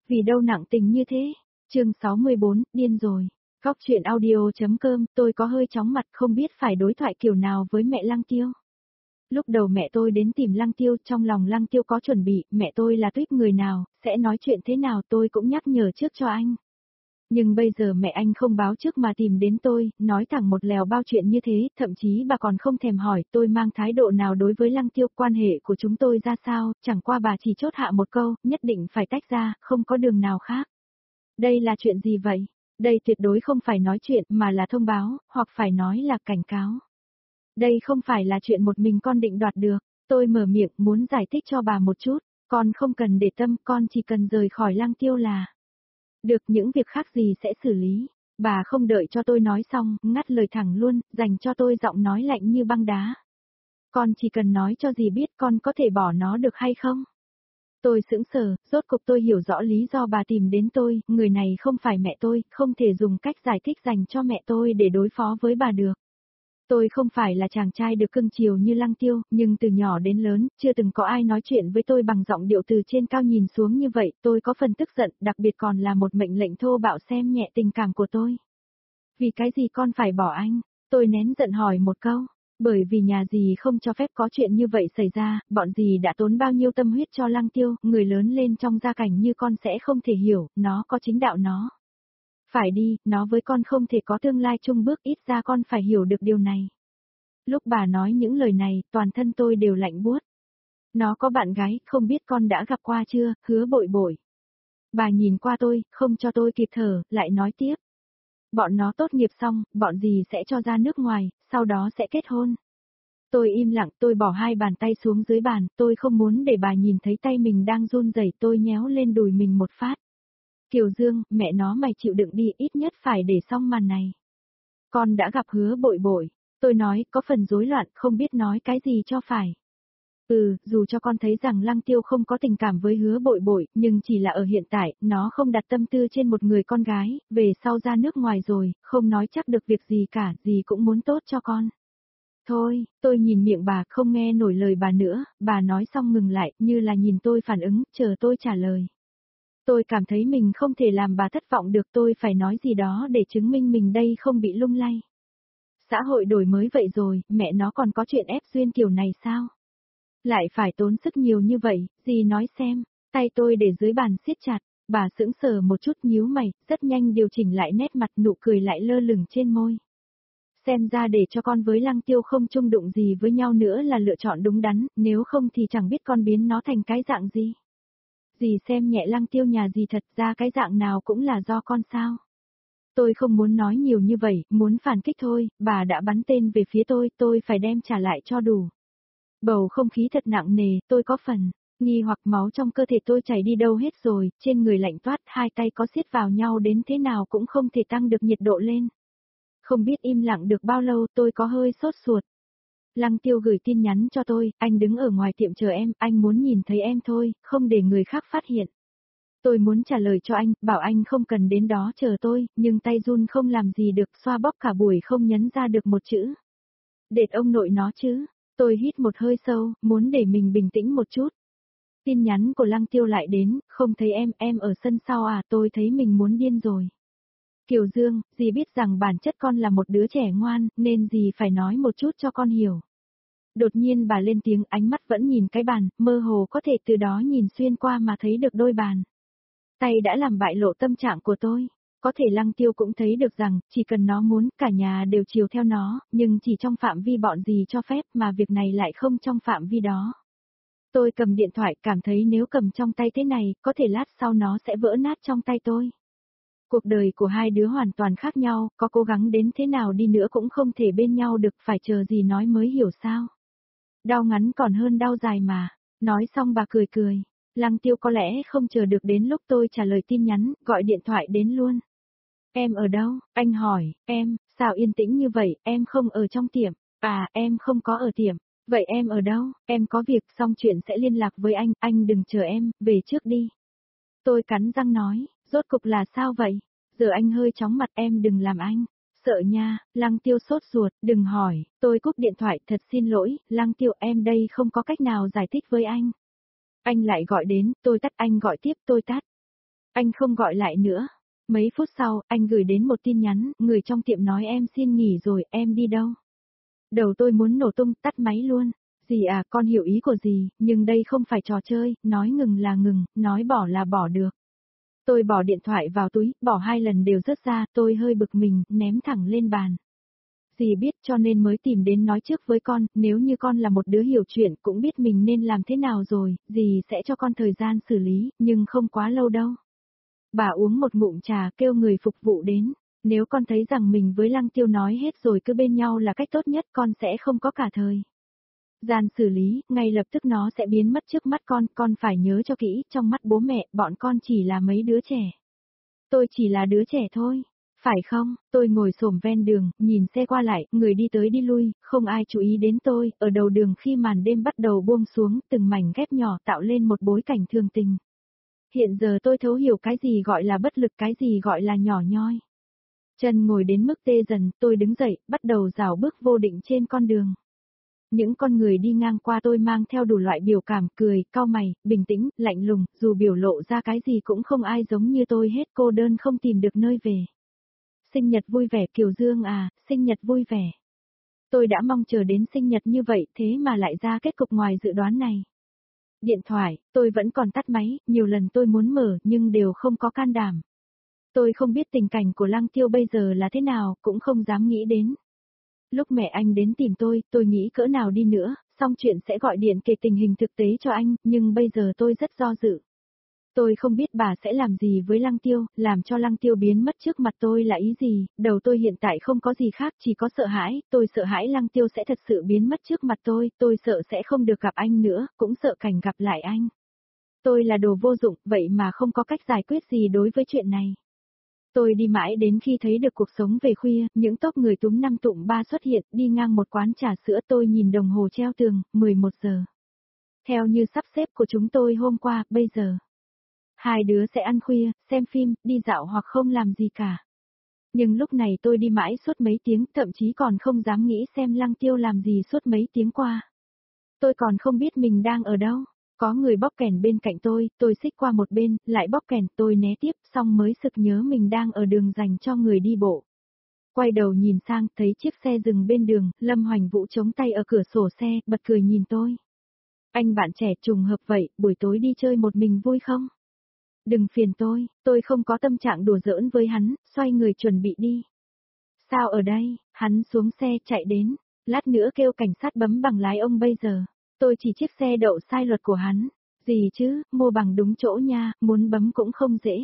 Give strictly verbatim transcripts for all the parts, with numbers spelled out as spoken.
Vì đâu nặng tình như thế? Chương sáu mươi bốn, điên rồi. Góc truyện audio.com, tôi có hơi chóng mặt không biết phải đối thoại kiểu nào với mẹ Lăng Tiêu. Lúc đầu mẹ tôi đến tìm Lăng Tiêu, trong lòng Lăng Tiêu có chuẩn bị, mẹ tôi là tuýp người nào, sẽ nói chuyện thế nào tôi cũng nhắc nhở trước cho anh. Nhưng bây giờ mẹ anh không báo trước mà tìm đến tôi, nói thẳng một lèo bao chuyện như thế, thậm chí bà còn không thèm hỏi tôi mang thái độ nào đối với Lăng Tiêu, quan hệ của chúng tôi ra sao, chẳng qua bà chỉ chốt hạ một câu, nhất định phải tách ra, không có đường nào khác. Đây là chuyện gì vậy? Đây tuyệt đối không phải nói chuyện mà là thông báo, hoặc phải nói là cảnh cáo. Đây không phải là chuyện một mình con định đoạt được, tôi mở miệng muốn giải thích cho bà một chút, con không cần để tâm, con chỉ cần rời khỏi Lăng Tiêu là được, những việc khác gì sẽ xử lý. Bà không đợi cho tôi nói xong, ngắt lời thẳng luôn, dành cho tôi giọng nói lạnh như băng đá. Con chỉ cần nói cho dì biết con có thể bỏ nó được hay không? Tôi sững sờ, rốt cục tôi hiểu rõ lý do bà tìm đến tôi, người này không phải mẹ tôi, không thể dùng cách giải thích dành cho mẹ tôi để đối phó với bà được. Tôi không phải là chàng trai được cưng chiều như Lăng Tiêu, nhưng từ nhỏ đến lớn, chưa từng có ai nói chuyện với tôi bằng giọng điệu từ trên cao nhìn xuống như vậy, tôi có phần tức giận, đặc biệt còn là một mệnh lệnh thô bạo xem nhẹ tình cảm của tôi. Vì cái gì con phải bỏ anh? Tôi nén giận hỏi một câu. Bởi vì nhà dì không cho phép có chuyện như vậy xảy ra, bọn dì đã tốn bao nhiêu tâm huyết cho Lăng Tiêu, người lớn lên trong gia cảnh như con sẽ không thể hiểu, nó có chính đạo nó. Phải đi, nó với con không thể có tương lai chung bước, ít ra con phải hiểu được điều này. Lúc bà nói những lời này, toàn thân tôi đều lạnh buốt. Nó có bạn gái, không biết con đã gặp qua chưa, Hứa Bội Bội. Bà nhìn qua tôi, không cho tôi kịp thở, lại nói tiếp. Bọn nó tốt nghiệp xong, bọn dì sẽ cho ra nước ngoài, sau đó sẽ kết hôn. Tôi im lặng, tôi bỏ hai bàn tay xuống dưới bàn, tôi không muốn để bà nhìn thấy tay mình đang run rẩy, tôi nhéo lên đùi mình một phát. Kiều Dương, mẹ nó mày chịu đựng đi, ít nhất phải để xong màn này. Con đã gặp Hứa Bội Bội, tôi nói, có phần rối loạn, không biết nói cái gì cho phải. Ừ, dù cho con thấy rằng Lăng Tiêu không có tình cảm với Hứa Bội Bội, nhưng chỉ là ở hiện tại, nó không đặt tâm tư trên một người con gái, về sau ra nước ngoài rồi, không nói chắc được việc gì cả, gì cũng muốn tốt cho con. Thôi, tôi nhìn miệng bà, không nghe nổi lời bà nữa, bà nói xong ngừng lại, như là nhìn tôi phản ứng, chờ tôi trả lời. Tôi cảm thấy mình không thể làm bà thất vọng được, tôi phải nói gì đó để chứng minh mình đây không bị lung lay. Xã hội đổi mới vậy rồi, mẹ nó còn có chuyện ép duyên kiểu này sao? Lại phải tốn sức nhiều như vậy, gì nói xem, tay tôi để dưới bàn siết chặt, bà sững sờ một chút nhíu mày, rất nhanh điều chỉnh lại nét mặt, nụ cười lại lơ lửng trên môi. Xem ra để cho con với Lăng Tiêu không chung đụng gì với nhau nữa là lựa chọn đúng đắn, nếu không thì chẳng biết con biến nó thành cái dạng gì. Dì xem nhẹ Lăng Tiêu nhà dì, thật ra cái dạng nào cũng là do con sao. Tôi không muốn nói nhiều như vậy, muốn phản kích thôi, bà đã bắn tên về phía tôi, tôi phải đem trả lại cho đủ. Bầu không khí thật nặng nề, tôi có phần nghi hoặc máu trong cơ thể tôi chảy đi đâu hết rồi, trên người lạnh toát, hai tay có siết vào nhau đến thế nào cũng không thể tăng được nhiệt độ lên. Không biết im lặng được bao lâu, tôi có hơi sốt ruột. Lăng Tiêu gửi tin nhắn cho tôi, anh đứng ở ngoài tiệm chờ em, anh muốn nhìn thấy em thôi, không để người khác phát hiện. Tôi muốn trả lời cho anh, bảo anh không cần đến đó chờ tôi, nhưng tay run không làm gì được, xoa bóp cả buổi không nhấn ra được một chữ. Đệt ông nội nó chứ. Tôi hít một hơi sâu, muốn để mình bình tĩnh một chút. Tin nhắn của Lăng Tiêu lại đến, không thấy em, em ở sân sau à, tôi thấy mình muốn điên rồi. Kiều Dương, dì biết rằng bản chất con là một đứa trẻ ngoan, nên dì phải nói một chút cho con hiểu. Đột nhiên bà lên tiếng, ánh mắt vẫn nhìn cái bàn, mơ hồ có thể từ đó nhìn xuyên qua mà thấy được đôi bàn. Tay đã làm bại lộ tâm trạng của tôi. Có thể Lăng Tiêu cũng thấy được rằng, chỉ cần nó muốn, cả nhà đều chiều theo nó, nhưng chỉ trong phạm vi bọn gì cho phép mà việc này lại không trong phạm vi đó. Tôi cầm điện thoại, cảm thấy nếu cầm trong tay thế này, có thể lát sau nó sẽ vỡ nát trong tay tôi. Cuộc đời của hai đứa hoàn toàn khác nhau, có cố gắng đến thế nào đi nữa cũng không thể bên nhau được, phải chờ gì nói mới hiểu sao. Đau ngắn còn hơn đau dài mà. Nói xong bà cười cười. Lăng Tiêu có lẽ không chờ được đến lúc tôi trả lời tin nhắn, gọi điện thoại đến luôn. Em ở đâu? Anh hỏi, em, sao yên tĩnh như vậy, em không ở trong tiệm. À, em không có ở tiệm. Vậy em ở đâu? Em có việc, xong chuyện sẽ liên lạc với anh, anh đừng chờ em, về trước đi. Tôi cắn răng nói, rốt cục là sao vậy? Giờ anh hơi chóng mặt, em đừng làm anh. Sợ nha, Lăng Tiêu sốt ruột, đừng hỏi, tôi cúp điện thoại, thật xin lỗi, Lăng Tiêu, em đây không có cách nào giải thích với anh. Anh lại gọi đến, tôi tắt, anh gọi tiếp, tôi tắt. Anh không gọi lại nữa. Mấy phút sau, anh gửi đến một tin nhắn, người trong tiệm nói em xin nghỉ rồi, em đi đâu? Đầu tôi muốn nổ tung, tắt máy luôn. Dì à, con hiểu ý của dì, nhưng đây không phải trò chơi, nói ngừng là ngừng, nói bỏ là bỏ được. Tôi bỏ điện thoại vào túi, bỏ hai lần đều rớt ra, tôi hơi bực mình, ném thẳng lên bàn. Dì biết cho nên mới tìm đến nói trước với con, nếu như con là một đứa hiểu chuyện cũng biết mình nên làm thế nào rồi, dì sẽ cho con thời gian xử lý, nhưng không quá lâu đâu. Bà uống một ngụm trà kêu người phục vụ đến, nếu con thấy rằng mình với Lăng Tiêu nói hết rồi cứ bên nhau là cách tốt nhất con sẽ không có cả thời gian xử lý, ngay lập tức nó sẽ biến mất trước mắt con, con phải nhớ cho kỹ, trong mắt bố mẹ, bọn con chỉ là mấy đứa trẻ. Tôi chỉ là đứa trẻ thôi. Phải không, tôi ngồi xổm ven đường, nhìn xe qua lại, người đi tới đi lui, không ai chú ý đến tôi, ở đầu đường khi màn đêm bắt đầu buông xuống, từng mảnh ghép nhỏ tạo lên một bối cảnh thương tình. Hiện giờ tôi thấu hiểu cái gì gọi là bất lực, cái gì gọi là nhỏ nhoi. Chân ngồi đến mức tê dần, tôi đứng dậy, bắt đầu rảo bước vô định trên con đường. Những con người đi ngang qua tôi mang theo đủ loại biểu cảm, cười, cau mày, bình tĩnh, lạnh lùng, dù biểu lộ ra cái gì cũng không ai giống như tôi hết, cô đơn không tìm được nơi về. Sinh nhật vui vẻ Kiều Dương à, sinh nhật vui vẻ. Tôi đã mong chờ đến sinh nhật như vậy thế mà lại ra kết cục ngoài dự đoán này. Điện thoại, tôi vẫn còn tắt máy, nhiều lần tôi muốn mở nhưng đều không có can đảm. Tôi không biết tình cảnh của Lăng Tiêu bây giờ là thế nào, cũng không dám nghĩ đến. Lúc mẹ anh đến tìm tôi, tôi nghĩ cỡ nào đi nữa, xong chuyện sẽ gọi điện kể tình hình thực tế cho anh, nhưng bây giờ tôi rất do dự. Tôi không biết bà sẽ làm gì với Lăng Tiêu, làm cho Lăng Tiêu biến mất trước mặt tôi là ý gì, đầu tôi hiện tại không có gì khác, chỉ có sợ hãi, tôi sợ hãi Lăng Tiêu sẽ thật sự biến mất trước mặt tôi, tôi sợ sẽ không được gặp anh nữa, cũng sợ cảnh gặp lại anh. Tôi là đồ vô dụng, vậy mà không có cách giải quyết gì đối với chuyện này. Tôi đi mãi đến khi thấy được cuộc sống về khuya, những tốp người túm năm tụm ba xuất hiện, đi ngang một quán trà sữa, tôi nhìn đồng hồ treo tường, mười một giờ. Theo như sắp xếp của chúng tôi hôm qua, bây giờ. Hai đứa sẽ ăn khuya, xem phim, đi dạo hoặc không làm gì cả. Nhưng lúc này tôi đi mãi suốt mấy tiếng, thậm chí còn không dám nghĩ xem Lăng Tiêu làm gì suốt mấy tiếng qua. Tôi còn không biết mình đang ở đâu. Có người bóp kèn bên cạnh tôi, tôi xích qua một bên, lại bóp kèn, tôi né tiếp, xong mới sực nhớ mình đang ở đường dành cho người đi bộ. Quay đầu nhìn sang, thấy chiếc xe dừng bên đường, Lâm Hoành Vũ chống tay ở cửa sổ xe, bật cười nhìn tôi. Anh bạn trẻ trùng hợp vậy, buổi tối đi chơi một mình vui không? Đừng phiền tôi, tôi không có tâm trạng đùa giỡn với hắn, xoay người chuẩn bị đi. Sao ở đây, hắn xuống xe chạy đến, lát nữa kêu cảnh sát bấm bằng lái ông bây giờ. Tôi chỉ chiếc xe đậu sai luật của hắn. Gì chứ, mua bằng đúng chỗ nha, muốn bấm cũng không dễ.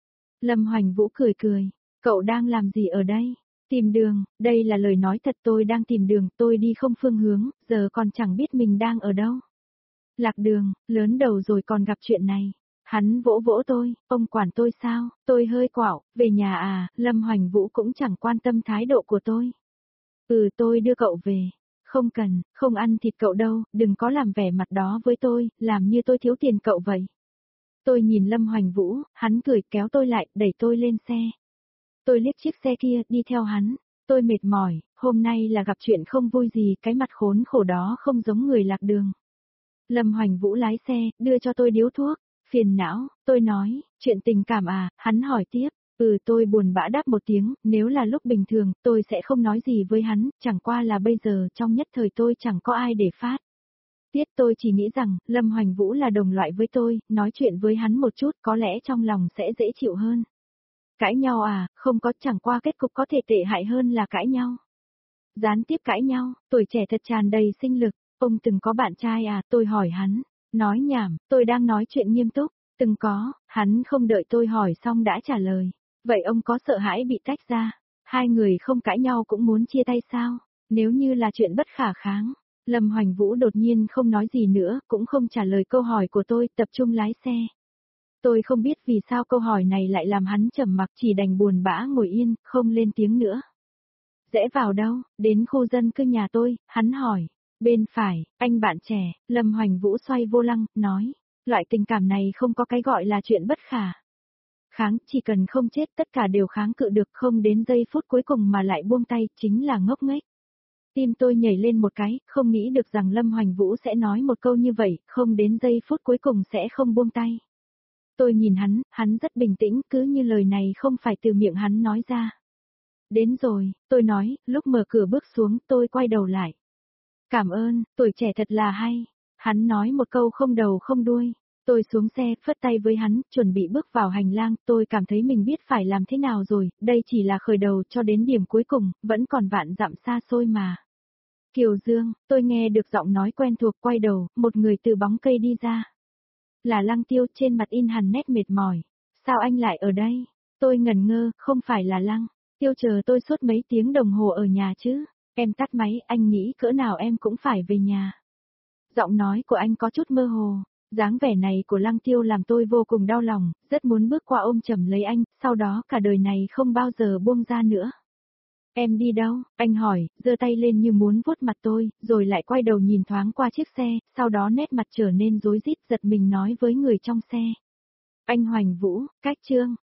Lâm Hoành Vũ cười cười, cậu đang làm gì ở đây? Tìm đường, đây là lời nói thật, tôi đang tìm đường, tôi đi không phương hướng, giờ còn chẳng biết mình đang ở đâu. Lạc đường, lớn đầu rồi còn gặp chuyện này. Hắn vỗ vỗ tôi, ông quản tôi sao, tôi hơi quạo, về nhà à, Lâm Hoành Vũ cũng chẳng quan tâm thái độ của tôi. Ừ, tôi đưa cậu về. Không cần, không ăn thịt cậu đâu, đừng có làm vẻ mặt đó với tôi, làm như tôi thiếu tiền cậu vậy. Tôi nhìn Lâm Hoành Vũ, hắn cười kéo tôi lại, đẩy tôi lên xe. Tôi liếc chiếc xe kia, đi theo hắn. Tôi mệt mỏi, hôm nay là gặp chuyện không vui gì, cái mặt khốn khổ đó không giống người lạc đường. Lâm Hoành Vũ lái xe, đưa cho tôi điếu thuốc. Phiền não, tôi nói, chuyện tình cảm à, hắn hỏi tiếp. Ừ, tôi buồn bã đáp một tiếng, nếu là lúc bình thường, tôi sẽ không nói gì với hắn, chẳng qua là bây giờ, trong nhất thời tôi chẳng có ai để phát. Tiết tôi chỉ nghĩ rằng, Lâm Hoành Vũ là đồng loại với tôi, nói chuyện với hắn một chút có lẽ trong lòng sẽ dễ chịu hơn. Cãi nhau à, không có, chẳng qua kết cục có thể tệ hại hơn là cãi nhau. Gián tiếp cãi nhau, tuổi trẻ thật tràn đầy sinh lực, ông từng có bạn trai à, tôi hỏi hắn. Nói nhảm, tôi đang nói chuyện nghiêm túc, từng có, hắn không đợi tôi hỏi xong đã trả lời. Vậy ông có sợ hãi bị tách ra? Hai người không cãi nhau cũng muốn chia tay sao? Nếu như là chuyện bất khả kháng. Lâm Hoành Vũ đột nhiên không nói gì nữa, cũng không trả lời câu hỏi của tôi, tập trung lái xe. Tôi không biết vì sao câu hỏi này lại làm hắn trầm mặc, chỉ đành buồn bã ngồi yên, không lên tiếng nữa. Rẽ vào đâu? Đến khu dân cư nhà tôi, hắn hỏi. Bên phải, anh bạn trẻ, Lâm Hoành Vũ xoay vô lăng, nói. Loại tình cảm này không có cái gọi là chuyện bất khả kháng, chỉ cần không chết tất cả đều kháng cự được, không đến giây phút cuối cùng mà lại buông tay, chính là ngốc nghếch. Tim tôi nhảy lên một cái, không nghĩ được rằng Lâm Hoành Vũ sẽ nói một câu như vậy, không đến giây phút cuối cùng sẽ không buông tay. Tôi nhìn hắn, hắn rất bình tĩnh, cứ như lời này không phải từ miệng hắn nói ra. Đến rồi, tôi nói, lúc mở cửa bước xuống, tôi quay đầu lại. Cảm ơn, tuổi trẻ thật là hay. Hắn nói một câu không đầu không đuôi. Tôi xuống xe, phất tay với hắn, chuẩn bị bước vào hành lang, tôi cảm thấy mình biết phải làm thế nào rồi, đây chỉ là khởi đầu cho đến điểm cuối cùng, vẫn còn vạn dặm xa xôi mà. Kiều Dương, tôi nghe được giọng nói quen thuộc, quay đầu, một người từ bóng cây đi ra. Là Lăng Tiêu, trên mặt in hằn nét mệt mỏi. Sao anh lại ở đây? Tôi ngẩn ngơ, không phải là Lăng Tiêu chờ tôi suốt mấy tiếng đồng hồ ở nhà chứ. Em tắt máy, anh nghĩ cỡ nào em cũng phải về nhà. Giọng nói của anh có chút mơ hồ, dáng vẻ này của Lăng Tiêu làm tôi vô cùng đau lòng, rất muốn bước qua ôm chầm lấy anh, sau đó cả đời này không bao giờ buông ra nữa. Em đi đâu? Anh hỏi, giơ tay lên như muốn vuốt mặt tôi, rồi lại quay đầu nhìn thoáng qua chiếc xe, sau đó nét mặt trở nên rối rít, giật mình nói với người trong xe. Anh Hoành Vũ, cách Trương.